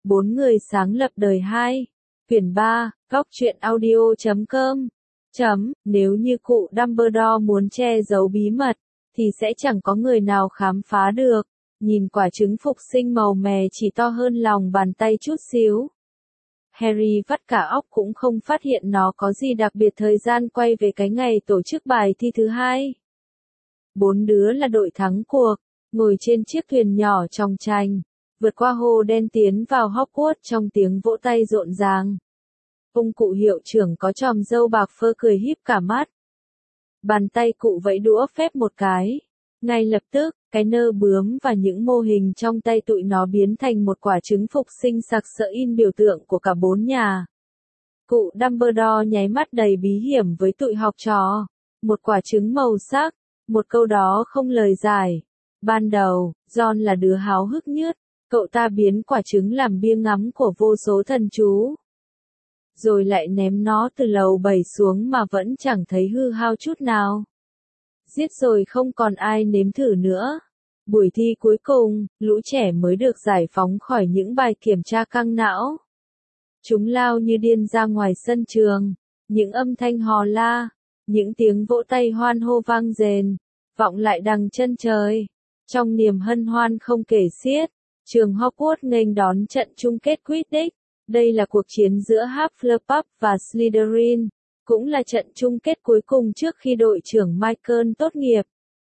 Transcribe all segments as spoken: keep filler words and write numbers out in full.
Bốn người sáng lập đời hai. Quyển ba, góc truyện audio chấm com. Chấm, nếu như cụ Dumbledore muốn che giấu bí mật, thì sẽ chẳng có người nào khám phá được. Nhìn quả trứng phục sinh màu mè chỉ to hơn lòng bàn tay chút xíu. Harry vắt cả óc cũng không phát hiện nó có gì đặc biệt thời gian quay về cái ngày tổ chức bài thi thứ hai. Bốn đứa là đội thắng cuộc, ngồi trên chiếc thuyền nhỏ trong tranh, vượt qua hồ đen tiến vào Hogwarts trong tiếng vỗ tay rộn ràng. Ông cụ hiệu trưởng có chòm râu bạc phơ cười híp cả mắt. Bàn tay cụ vẫy đũa phép một cái. Ngay lập tức, cái nơ bướm và những mô hình trong tay tụi nó biến thành một quả trứng phục sinh sặc sỡ in biểu tượng của cả bốn nhà. Cụ Dumbledore nháy mắt đầy bí hiểm với tụi học trò. Một quả trứng màu sắc, một câu đó không lời giải. Ban đầu, John là đứa háo hức nhất, cậu ta biến quả trứng làm bia ngắm của vô số thần chú. Rồi lại ném nó từ lầu bảy xuống mà vẫn chẳng thấy hư hao chút nào. Giết rồi không còn ai nếm thử nữa. Buổi thi cuối cùng, lũ trẻ mới được giải phóng khỏi những bài kiểm tra căng não. Chúng lao như điên ra ngoài sân trường, những âm thanh hò la, những tiếng vỗ tay hoan hô vang rền, vọng lại đằng chân trời. Trong niềm hân hoan không kể xiết, trường Hogwarts nghênh đón trận chung kết Quidditch. Đây là cuộc chiến giữa Hufflepuff và Slytherin, cũng là trận chung kết cuối cùng trước khi đội trưởng Michael tốt nghiệp.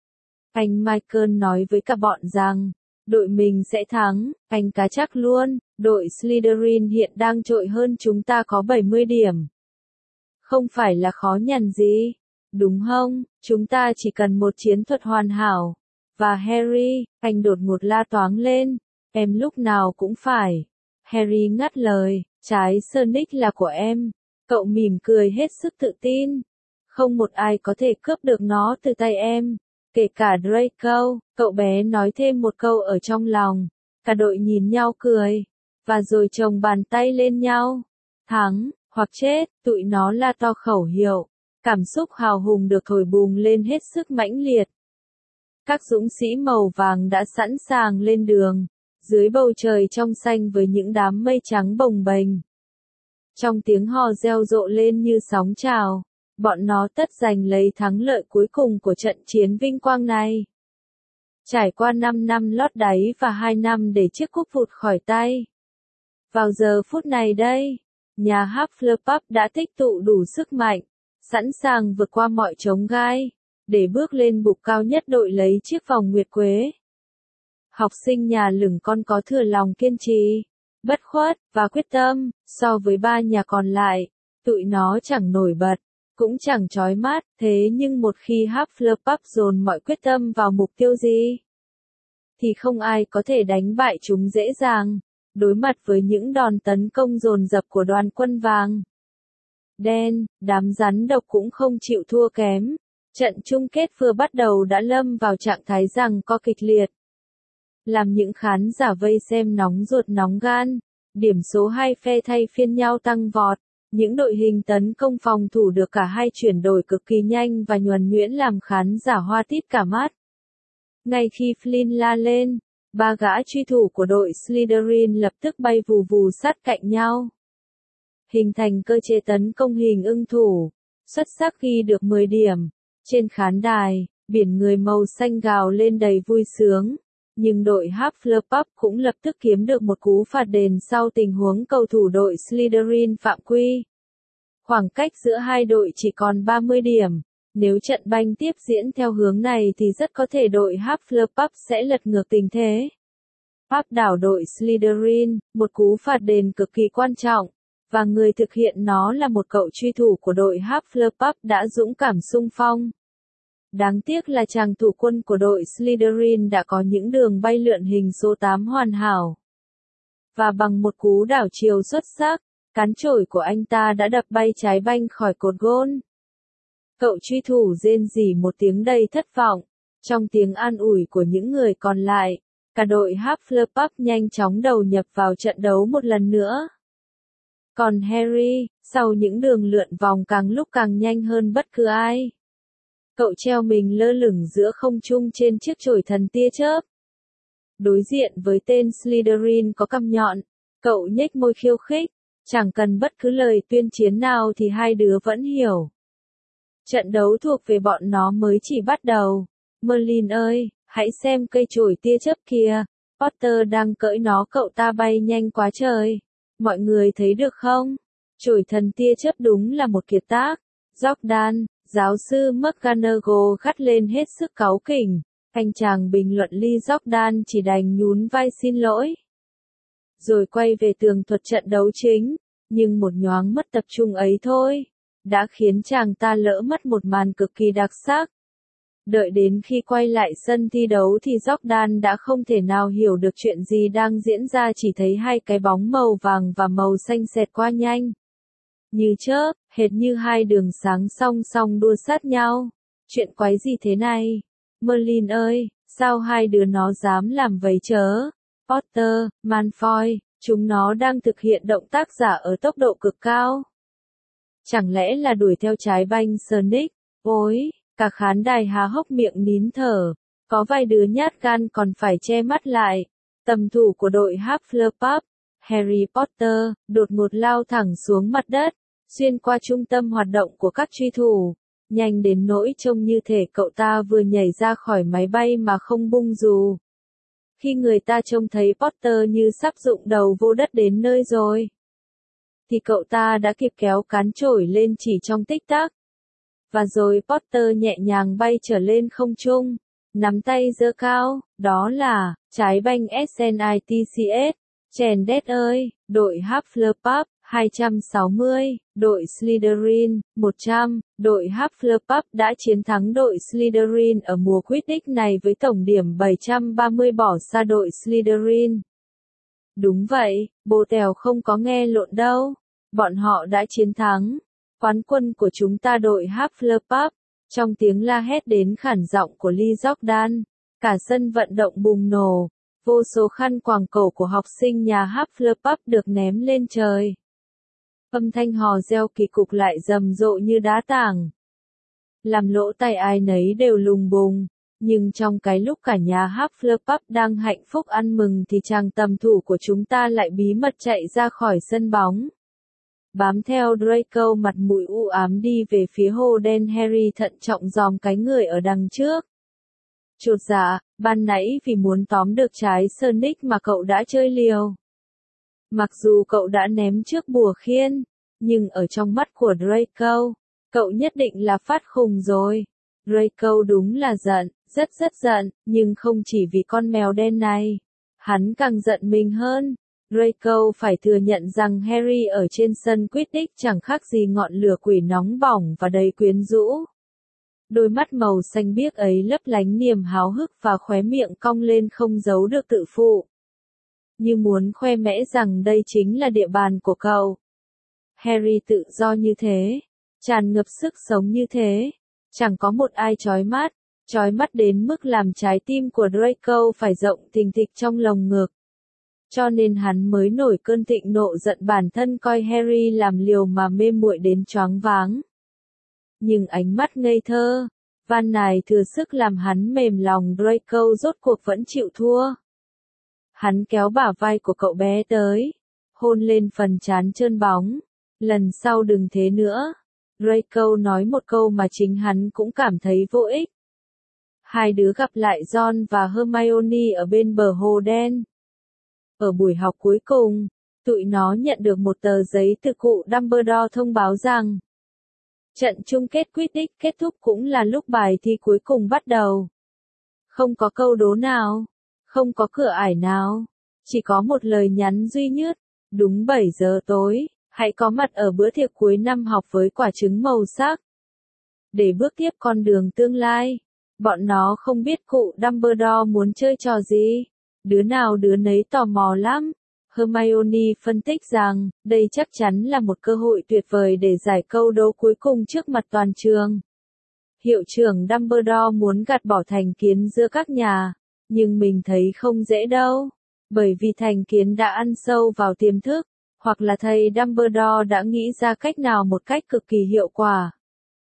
Anh Michael nói với cả bọn rằng, đội mình sẽ thắng, anh cá chắc luôn, đội Slytherin hiện đang trội hơn chúng ta có bảy mươi điểm. Không phải là khó nhằn gì, đúng không, chúng ta chỉ cần một chiến thuật hoàn hảo. Và Harry, anh đột ngột la toáng lên, em lúc nào cũng phải. Harry ngắt lời, trái Sonic là của em. Cậu mỉm cười hết sức tự tin. Không một ai có thể cướp được nó từ tay em. Kể cả Draco, cậu bé nói thêm một câu ở trong lòng. Cả đội nhìn nhau cười. Và rồi chồng bàn tay lên nhau. Thắng, hoặc chết, tụi nó la to khẩu hiệu. Cảm xúc hào hùng được thổi bùng lên hết sức mãnh liệt. Các dũng sĩ màu vàng đã sẵn sàng lên đường. Dưới bầu trời trong xanh với những đám mây trắng bồng bềnh. Trong tiếng hò reo rộ lên như sóng trào, bọn nó tất giành lấy thắng lợi cuối cùng của trận chiến vinh quang này. Trải qua năm năm lót đáy và hai năm để chiếc cúp vụt khỏi tay. Vào giờ phút này đây, nhà Hufflepuff đã tích tụ đủ sức mạnh, sẵn sàng vượt qua mọi chông gai, để bước lên bục cao nhất đội lấy chiếc vòng nguyệt quế. Học sinh nhà lửng con có thừa lòng kiên trì, bất khuất, và quyết tâm, so với ba nhà còn lại, tụi nó chẳng nổi bật, cũng chẳng chói mắt, thế nhưng một khi Hufflepuff dồn mọi quyết tâm vào mục tiêu gì, thì không ai có thể đánh bại chúng dễ dàng, đối mặt với những đòn tấn công dồn dập của đoàn quân vàng. Đen, đám rắn độc cũng không chịu thua kém, trận chung kết vừa bắt đầu đã lâm vào trạng thái giằng co kịch liệt. Làm những khán giả vây xem nóng ruột nóng gan, điểm số hai phe thay phiên nhau tăng vọt, những đội hình tấn công phòng thủ được cả hai chuyển đổi cực kỳ nhanh và nhuần nhuyễn làm khán giả hoa tít cả mắt. Ngay khi Flynn la lên, ba gã truy thủ của đội Slytherin lập tức bay vù vù sát cạnh nhau. Hình thành cơ chế tấn công hình ưng thủ, xuất sắc ghi được mười điểm. Trên khán đài, biển người màu xanh gào lên đầy vui sướng. Nhưng đội Hufflepuff cũng lập tức kiếm được một cú phạt đền sau tình huống cầu thủ đội Slytherin phạm quy. Khoảng cách giữa hai đội chỉ còn ba mươi điểm. Nếu trận banh tiếp diễn theo hướng này thì rất có thể đội Hufflepuff sẽ lật ngược tình thế. Áp đảo đội Slytherin, một cú phạt đền cực kỳ quan trọng, và người thực hiện nó là một cậu truy thủ của đội Hufflepuff đã dũng cảm xung phong. Đáng tiếc là chàng thủ quân của đội Slytherin đã có những đường bay lượn hình số tám hoàn hảo. Và bằng một cú đảo chiều xuất sắc, cán chổi của anh ta đã đập bay trái banh khỏi cột gôn. Cậu truy thủ rên rỉ một tiếng đầy thất vọng. Trong tiếng an ủi của những người còn lại, cả đội Hufflepuff nhanh chóng đầu nhập vào trận đấu một lần nữa. Còn Harry, sau những đường lượn vòng càng lúc càng nhanh hơn bất cứ ai. Cậu treo mình lơ lửng giữa không trung trên chiếc chổi thần tia chớp. Đối diện với tên Slytherin có cằm nhọn, Cậu nhếch môi khiêu khích, chẳng cần bất cứ lời tuyên chiến nào thì hai đứa vẫn hiểu. Trận đấu thuộc về bọn nó mới chỉ bắt đầu. Merlin ơi, hãy xem cây chổi tia chớp kìa, Potter đang cưỡi nó, cậu ta bay nhanh quá trời. Mọi người thấy được không? Chổi thần tia chớp đúng là một kiệt tác. Jordan, giáo sư McGonagall gắt lên hết sức cáu kỉnh. Anh chàng bình luận Lee Jordan chỉ đành nhún vai xin lỗi. Rồi quay về tường thuật trận đấu chính, nhưng một nhoáng mất tập trung ấy thôi, đã khiến chàng ta lỡ mất một màn cực kỳ đặc sắc. Đợi đến khi quay lại sân thi đấu thì Jordan đã không thể nào hiểu được chuyện gì đang diễn ra, chỉ thấy hai cái bóng màu vàng và màu xanh xẹt qua nhanh. Như chớp, hệt như hai đường sáng song song đua sát nhau. Chuyện quái gì thế này? Merlin ơi, sao hai đứa nó dám làm vậy chớ? Potter, Malfoy, chúng nó đang thực hiện động tác giả ở tốc độ cực cao. Chẳng lẽ là đuổi theo trái banh Sonic? Ôi, cả khán đài há hốc miệng nín thở, có vài đứa nhát gan còn phải che mắt lại. Tầm thủ của đội Hufflepuff, Harry Potter, đột ngột lao thẳng xuống mặt đất, xuyên qua trung tâm hoạt động của các truy thủ, nhanh đến nỗi trông như thể cậu ta vừa nhảy ra khỏi máy bay mà không bung dù. Khi người ta trông thấy Potter như sắp rụng đầu vô đất đến nơi rồi, thì cậu ta đã kịp kéo cán chổi lên chỉ trong tích tắc. Và rồi Potter nhẹ nhàng bay trở lên không trung, nắm tay giơ cao, đó là trái banh Snitches. Chèn đét ơi, đội Hufflepuff, hai trăm sáu mươi, đội Slytherin, một trăm, đội Hufflepuff đã chiến thắng đội Slytherin ở mùa Quidditch này với tổng điểm bảy trăm ba mươi, bỏ xa đội Slytherin. Đúng vậy, bồ tèo không có nghe lộn đâu. Bọn họ đã chiến thắng. Quán quân của chúng ta đội Hufflepuff. Trong tiếng la hét đến khản giọng của Lee Jordan, cả sân vận động bùng nổ. Vô số khăn quàng cổ của học sinh nhà Hufflepuff được ném lên trời. Âm thanh hò reo kỳ cục lại rầm rộ như đá tảng, làm lỗ tai ai nấy đều lùng bùng. Nhưng trong cái lúc cả nhà Hufflepuff đang hạnh phúc ăn mừng thì chàng tầm thủ của chúng ta lại bí mật chạy ra khỏi sân bóng. Bám theo Draco, mặt mũi u ám đi về phía hồ đen. Harry thận trọng dòm cái người ở đằng trước. Chột dạ, ban nãy vì muốn tóm được trái Sonic mà cậu đã chơi liều. Mặc dù cậu đã ném trước bùa khiên, nhưng ở trong mắt của Draco, cậu nhất định là phát khùng rồi. Draco đúng là giận, rất rất giận, nhưng không chỉ vì con mèo đen này. Hắn càng giận mình hơn. Draco phải thừa nhận rằng Harry ở trên sân Quidditch chẳng khác gì ngọn lửa quỷ nóng bỏng và đầy quyến rũ. Đôi mắt màu xanh biếc ấy lấp lánh niềm háo hức và khóe miệng cong lên không giấu được tự phụ. Như muốn khoe mẽ rằng đây chính là địa bàn của cậu. Harry tự do như thế, tràn ngập sức sống như thế, chẳng có một ai chói mắt, chói mắt đến mức làm trái tim của Draco phải rộng thình thịch trong lồng ngực. Cho nên hắn mới nổi cơn thịnh nộ giận bản thân coi Harry làm liều mà mê muội đến choáng váng. Nhưng ánh mắt ngây thơ, van nài thừa sức làm hắn mềm lòng. Draco rốt cuộc vẫn chịu thua. Hắn kéo bả vai của cậu bé tới, hôn lên phần trán trơn bóng. Lần sau đừng thế nữa. Draco nói một câu mà chính hắn cũng cảm thấy vô ích. Hai đứa gặp lại Ron và Hermione ở bên bờ hồ đen. Ở buổi học cuối cùng, tụi nó nhận được một tờ giấy từ cụ Dumbledore thông báo rằng trận chung kết Quidditch kết thúc, cũng là lúc bài thi cuối cùng bắt đầu. Không có câu đố nào, không có cửa ải nào, chỉ có một lời nhắn duy nhất. Đúng bảy giờ tối, hãy có mặt ở bữa tiệc cuối năm học với quả trứng màu sắc. Để bước tiếp con đường tương lai, bọn nó không biết cụ Dumbledore muốn chơi trò gì. Đứa nào đứa nấy tò mò lắm. Hermione phân tích rằng, đây chắc chắn là một cơ hội tuyệt vời để giải câu đố cuối cùng trước mặt toàn trường. Hiệu trưởng Dumbledore muốn gạt bỏ thành kiến giữa các nhà, nhưng mình thấy không dễ đâu. Bởi vì thành kiến đã ăn sâu vào tiềm thức, hoặc là thầy Dumbledore đã nghĩ ra cách nào một cách cực kỳ hiệu quả.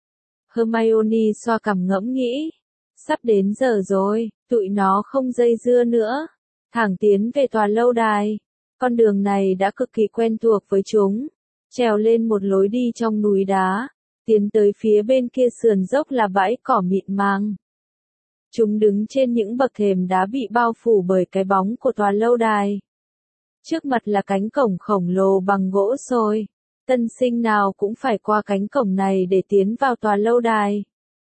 Hermione xoa cằm ngẫm nghĩ. Sắp đến giờ rồi, tụi nó không dây dưa nữa. Thẳng tiến về tòa lâu đài. Con đường này đã cực kỳ quen thuộc với chúng. Trèo lên một lối đi trong núi đá, tiến tới phía bên kia sườn dốc là bãi cỏ mịn màng. Chúng đứng trên những bậc thềm đá bị bao phủ bởi cái bóng của tòa lâu đài. Trước mặt là cánh cổng khổng lồ bằng gỗ sồi. Tân sinh nào cũng phải qua cánh cổng này để tiến vào tòa lâu đài.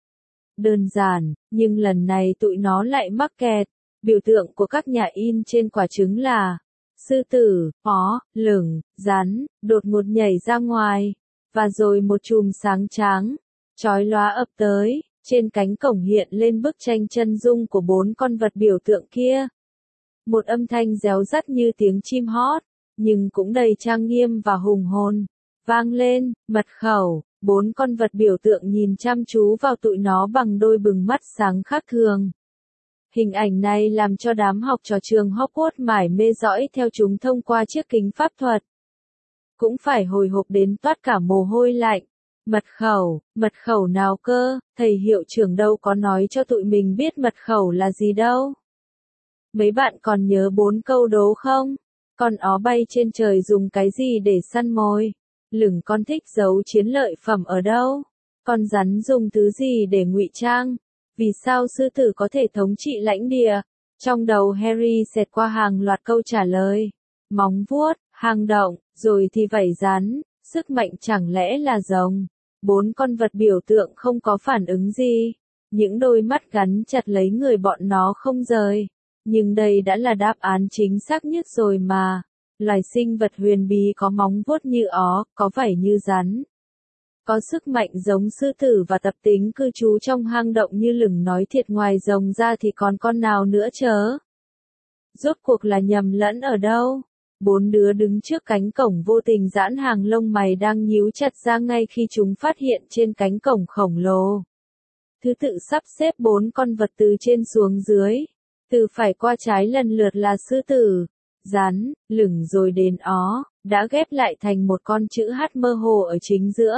Đơn giản, nhưng lần này tụi nó lại mắc kẹt. Biểu tượng của các nhà in trên quả trứng là sư tử, ó, lửng, rắn, đột ngột nhảy ra ngoài. Và rồi một chùm sáng trắng, chói lóa ập tới. Trên cánh cổng hiện lên bức tranh chân dung của bốn con vật biểu tượng kia. Một âm thanh réo rắt như tiếng chim hót, nhưng cũng đầy trang nghiêm và hùng hồn, vang lên. Mật khẩu. Bốn con vật biểu tượng nhìn chăm chú vào tụi nó bằng đôi bừng mắt sáng khác thường. Hình ảnh này làm cho đám học trò trường Hogwarts mải mê dõi theo chúng thông qua chiếc kính pháp thuật. Cũng phải hồi hộp đến toát cả mồ hôi lạnh. Mật khẩu, mật khẩu nào cơ, thầy hiệu trưởng đâu có nói cho tụi mình biết mật khẩu là gì đâu. Mấy bạn còn nhớ bốn câu đố không? Con ó bay trên trời dùng cái gì để săn mồi? Lửng con thích giấu chiến lợi phẩm ở đâu? Con rắn dùng thứ gì để ngụy trang? Vì sao sư tử có thể thống trị lãnh địa? Trong đầu Harry xẹt qua hàng loạt câu trả lời. Móng vuốt, hang động, rồi thì vảy rắn, sức mạnh chẳng lẽ là rồng? Bốn con vật biểu tượng không có phản ứng gì. Những đôi mắt gắn chặt lấy người bọn nó không rời. Nhưng đây đã là đáp án chính xác nhất rồi mà. Loài sinh vật huyền bí có móng vuốt như ó, có vảy như rắn. Có sức mạnh giống sư tử và tập tính cư trú trong hang động như lửng, nói thiệt ngoài rồng ra thì còn con nào nữa chớ. Rốt cuộc là nhầm lẫn ở đâu? Bốn đứa đứng trước cánh cổng vô tình giãn hàng lông mày đang nhíu chặt ra ngay khi chúng phát hiện trên cánh cổng khổng lồ. Thứ tự sắp xếp bốn con vật từ trên xuống dưới. Từ phải qua trái lần lượt là sư tử, rắn, lửng rồi đến ó, đã ghép lại thành một con chữ H mơ hồ ở chính giữa.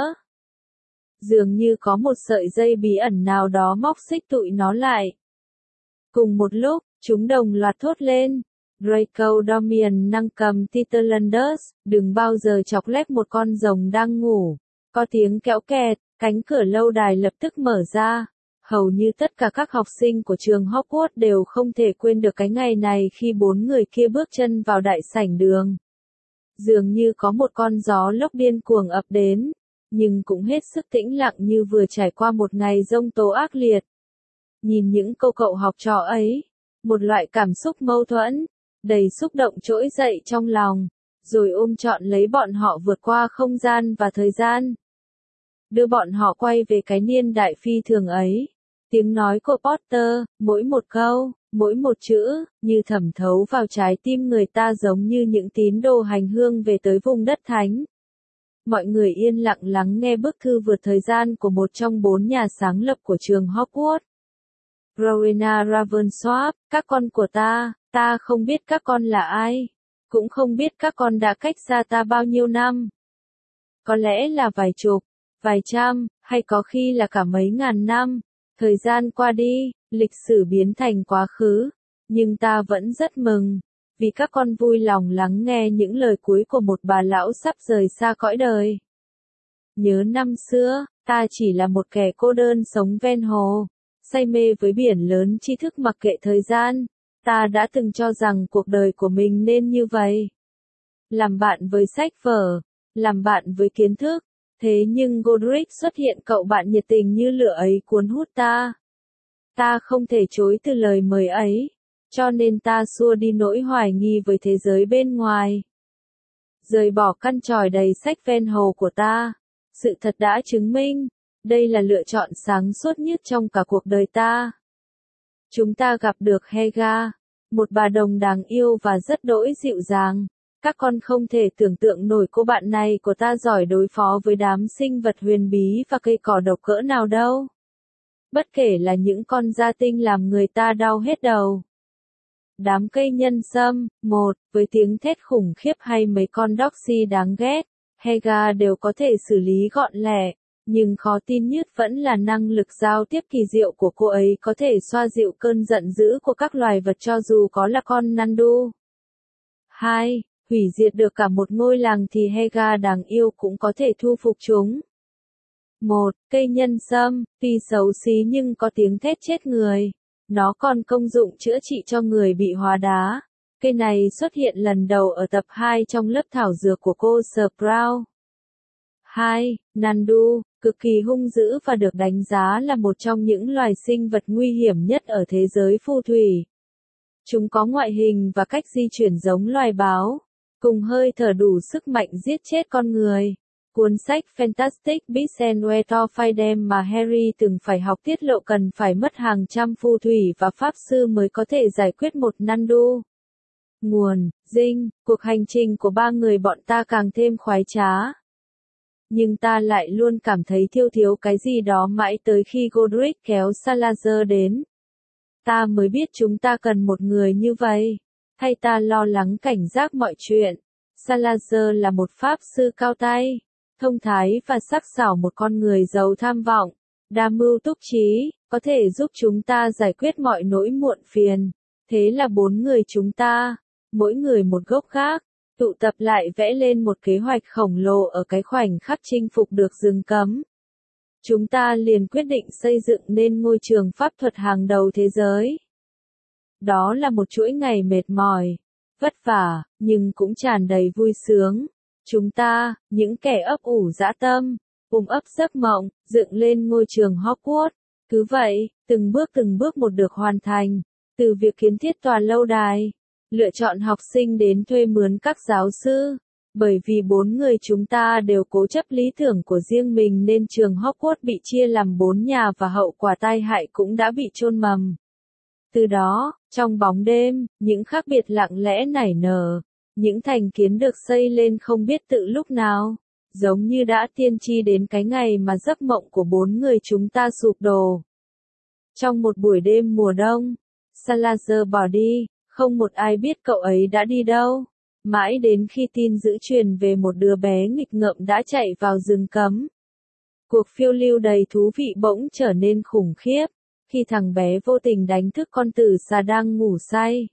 Dường như có một sợi dây bí ẩn nào đó móc xích tụi nó lại. Cùng một lúc, chúng đồng loạt thốt lên. Draco Domian năng cầm Titelandus, đừng bao giờ chọc lép một con rồng đang ngủ. Có tiếng kéo kẹt, cánh cửa lâu đài lập tức mở ra. Hầu như tất cả các học sinh của trường Hogwarts đều không thể quên được cái ngày này khi bốn người kia bước chân vào đại sảnh đường. Dường như có một con gió lốc điên cuồng ập đến, nhưng cũng hết sức tĩnh lặng như vừa trải qua một ngày giông tố ác liệt. Nhìn những cô cậu học trò ấy, một loại cảm xúc mâu thuẫn, đầy xúc động trỗi dậy trong lòng, rồi ôm trọn lấy bọn họ vượt qua không gian và thời gian. Đưa bọn họ quay về cái niên đại phi thường ấy. Tiếng nói của Potter, mỗi một câu, mỗi một chữ, như thẩm thấu vào trái tim người ta giống như những tín đồ hành hương về tới vùng đất thánh. Mọi người yên lặng lắng nghe bức thư vượt thời gian của một trong bốn nhà sáng lập của trường Hogwarts. Rowena Ravensworth, các con của ta, ta không biết các con là ai, cũng không biết các con đã cách xa ta bao nhiêu năm. Có lẽ là vài chục, vài trăm, hay có khi là cả mấy ngàn năm. Thời gian qua đi, lịch sử biến thành quá khứ, nhưng ta vẫn rất mừng, vì các con vui lòng lắng nghe những lời cuối của một bà lão sắp rời xa cõi đời. Nhớ năm xưa, ta chỉ là một kẻ cô đơn sống ven hồ, say mê với biển lớn tri thức mặc kệ thời gian, ta đã từng cho rằng cuộc đời của mình nên như vậy. Làm bạn với sách vở, làm bạn với kiến thức. Thế nhưng Godric xuất hiện, cậu bạn nhiệt tình như lửa ấy cuốn hút ta. Ta không thể chối từ lời mời ấy, cho nên ta xua đi nỗi hoài nghi với thế giới bên ngoài. Rời bỏ căn tròi đầy sách ven hồ của ta. Sự thật đã chứng minh, đây là lựa chọn sáng suốt nhất trong cả cuộc đời ta. Chúng ta gặp được Helga, một bà đồng đáng yêu và rất đỗi dịu dàng. Các con không thể tưởng tượng nổi cô bạn này của ta giỏi đối phó với đám sinh vật huyền bí và cây cỏ độc cỡ nào đâu. Bất kể là những con gia tinh làm người ta đau hết đầu. Đám cây nhân sâm, một, với tiếng thét khủng khiếp hay mấy con Doxy đáng ghét, Helga đều có thể xử lý gọn lẹ, nhưng khó tin nhất vẫn là năng lực giao tiếp kỳ diệu của cô ấy có thể xoa dịu cơn giận dữ của các loài vật cho dù có là con Nandu. hai. hủy diệt được cả một ngôi làng thì Hega đáng yêu cũng có thể thu phục chúng. một. Cây nhân sâm, tuy xấu xí nhưng có tiếng thét chết người. Nó còn công dụng chữa trị cho người bị hóa đá. Cây này xuất hiện lần đầu ở tập hai trong lớp thảo dược của cô Sprout. hai. Nandu, cực kỳ hung dữ và được đánh giá là một trong những loài sinh vật nguy hiểm nhất ở thế giới phù thủy. Chúng có ngoại hình và cách di chuyển giống loài báo, cùng hơi thở đủ sức mạnh giết chết con người. Cuốn sách Fantastic Beasts and Where to Find Them mà Harry từng phải học tiết lộ cần phải mất hàng trăm phù thủy và pháp sư mới có thể giải quyết một Nandu. Nguồn, Dinh, cuộc hành trình của ba người bọn ta càng thêm khoái trá. Nhưng ta lại luôn cảm thấy thiếu thiếu cái gì đó mãi tới khi Godric kéo Salazar đến. Ta mới biết chúng ta cần một người như vậy. Thay ta lo lắng cảnh giác mọi chuyện. Salazar là một pháp sư cao tay, thông thái và sắc sảo, một con người giàu tham vọng, đa mưu túc trí, có thể giúp chúng ta giải quyết mọi nỗi muộn phiền. Thế là bốn người chúng ta, mỗi người một gốc khác, tụ tập lại vẽ lên một kế hoạch khổng lồ ở cái khoảnh khắc chinh phục được rừng cấm. Chúng ta liền quyết định xây dựng nên ngôi trường pháp thuật hàng đầu thế giới. Đó là một chuỗi ngày mệt mỏi, vất vả, nhưng cũng tràn đầy vui sướng. Chúng ta, những kẻ ấp ủ dã tâm, ôm ấp giấc mộng, dựng lên ngôi trường Hogwarts. Cứ vậy, từng bước từng bước một được hoàn thành. Từ việc kiến thiết tòa lâu đài, lựa chọn học sinh đến thuê mướn các giáo sư. Bởi vì bốn người chúng ta đều cố chấp lý tưởng của riêng mình nên trường Hogwarts bị chia làm bốn nhà và hậu quả tai hại cũng đã bị chôn mầm. Từ đó, trong bóng đêm, những khác biệt lặng lẽ nảy nở, những thành kiến được xây lên không biết tự lúc nào, giống như đã tiên tri đến cái ngày mà giấc mộng của bốn người chúng ta sụp đổ. Trong một buổi đêm mùa đông, Salazar bỏ đi, không một ai biết cậu ấy đã đi đâu. Mãi đến khi tin dữ truyền về một đứa bé nghịch ngợm đã chạy vào rừng cấm. Cuộc phiêu lưu đầy thú vị bỗng trở nên khủng khiếp, khi thằng bé vô tình đánh thức con tử xà đang ngủ say.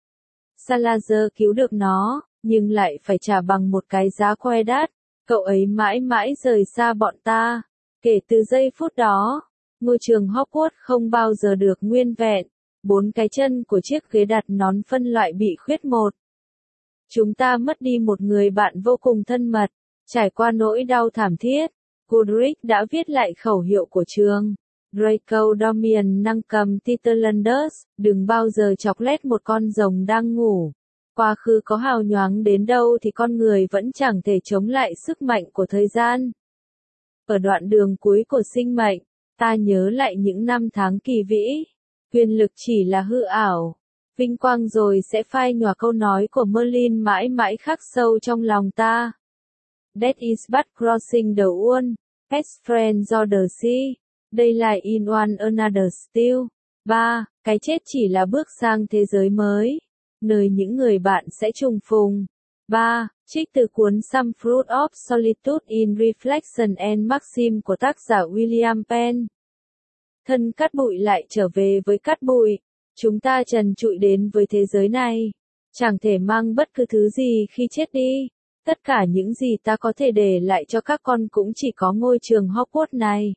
Salazar cứu được nó, nhưng lại phải trả bằng một cái giá khoe đắt. Cậu ấy mãi mãi rời xa bọn ta. Kể từ giây phút đó, ngôi trường Hogwarts không bao giờ được nguyên vẹn. Bốn cái chân của chiếc ghế đặt nón phân loại bị khuyết một. Chúng ta mất đi một người bạn vô cùng thân mật. Trải qua nỗi đau thảm thiết, Godric đã viết lại khẩu hiệu của trường. Draco Dormiens năng cầm Titerlandus, đừng bao giờ chọc lét một con rồng đang ngủ. Quá khứ có hào nhoáng đến đâu thì con người vẫn chẳng thể chống lại sức mạnh của thời gian. Ở đoạn đường cuối của sinh mệnh, ta nhớ lại những năm tháng kỳ vĩ. Quyền lực chỉ là hư ảo. Vinh quang rồi sẽ phai nhòa, câu nói của Merlin mãi mãi khắc sâu trong lòng ta. Death is but crossing the one, best friend of the sea. Daylight in one another still. ba. Cái chết chỉ là bước sang thế giới mới, nơi những người bạn sẽ trùng phùng. ba. Trích từ cuốn Some Fruit of Solitude in Reflection and Maxim của tác giả William Penn. Thân cát bụi lại trở về với cát bụi. Chúng ta trần trụi đến với thế giới này, chẳng thể mang bất cứ thứ gì khi chết đi. Tất cả những gì ta có thể để lại cho các con cũng chỉ có ngôi trường Hogwarts này.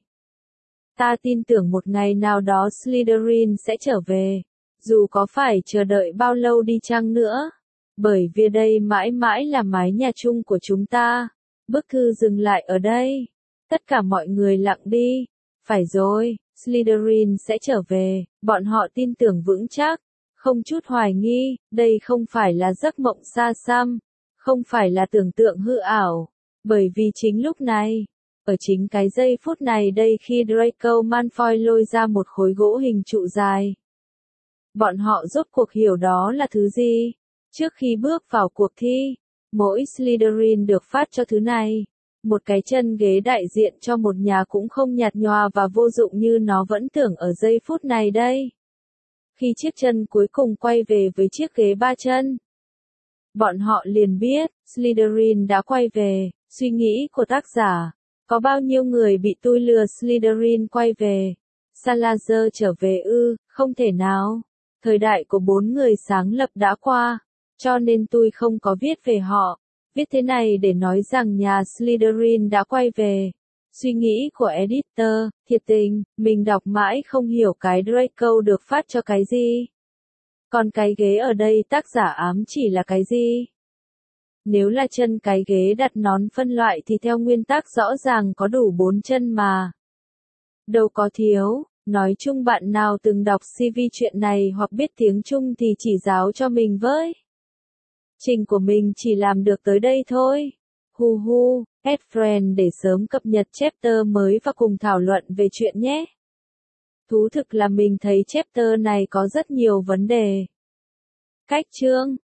Ta tin tưởng một ngày nào đó Slytherin sẽ trở về, dù có phải chờ đợi bao lâu đi chăng nữa. Bởi vì đây mãi mãi là mái nhà chung của chúng ta. Bức thư dừng lại ở đây. Tất cả mọi người lặng đi. Phải rồi, Slytherin sẽ trở về, bọn họ tin tưởng vững chắc, không chút hoài nghi, đây không phải là giấc mộng xa xăm, không phải là tưởng tượng hư ảo, bởi vì chính lúc này, ở chính cái giây phút này đây khi Draco Malfoy lôi ra một khối gỗ hình trụ dài. Bọn họ rốt cuộc hiểu đó là thứ gì. Trước khi bước vào cuộc thi, mỗi Slytherin được phát cho thứ này. Một cái chân ghế đại diện cho một nhà cũng không nhạt nhòa và vô dụng như nó vẫn tưởng ở giây phút này đây. Khi chiếc chân cuối cùng quay về với chiếc ghế ba chân, bọn họ liền biết, Slytherin đã quay về. Suy nghĩ của tác giả, có bao nhiêu người bị tôi lừa Slytherin quay về? Salazar trở về ư? Không thể nào. Thời đại của bốn người sáng lập đã qua. cho nên tôi không có viết về họ. Viết thế này để nói rằng nhà Slytherin đã quay về. Suy nghĩ của editor, thiệt tình, mình đọc mãi không hiểu cái Draco được phát cho cái gì. Còn cái ghế ở đây tác giả ám chỉ là cái gì? Nếu là chân cái ghế đặt nón phân loại thì theo nguyên tắc rõ ràng có đủ bốn chân mà. Đâu có thiếu, nói chung bạn nào từng đọc xê vê chuyện này hoặc biết tiếng Trung thì chỉ giáo cho mình với. Trình của mình chỉ làm được tới đây thôi. Hu hu, add friend để sớm cập nhật chapter mới và cùng thảo luận về chuyện nhé. Thú thực là mình thấy chapter này có rất nhiều vấn đề. Cách chương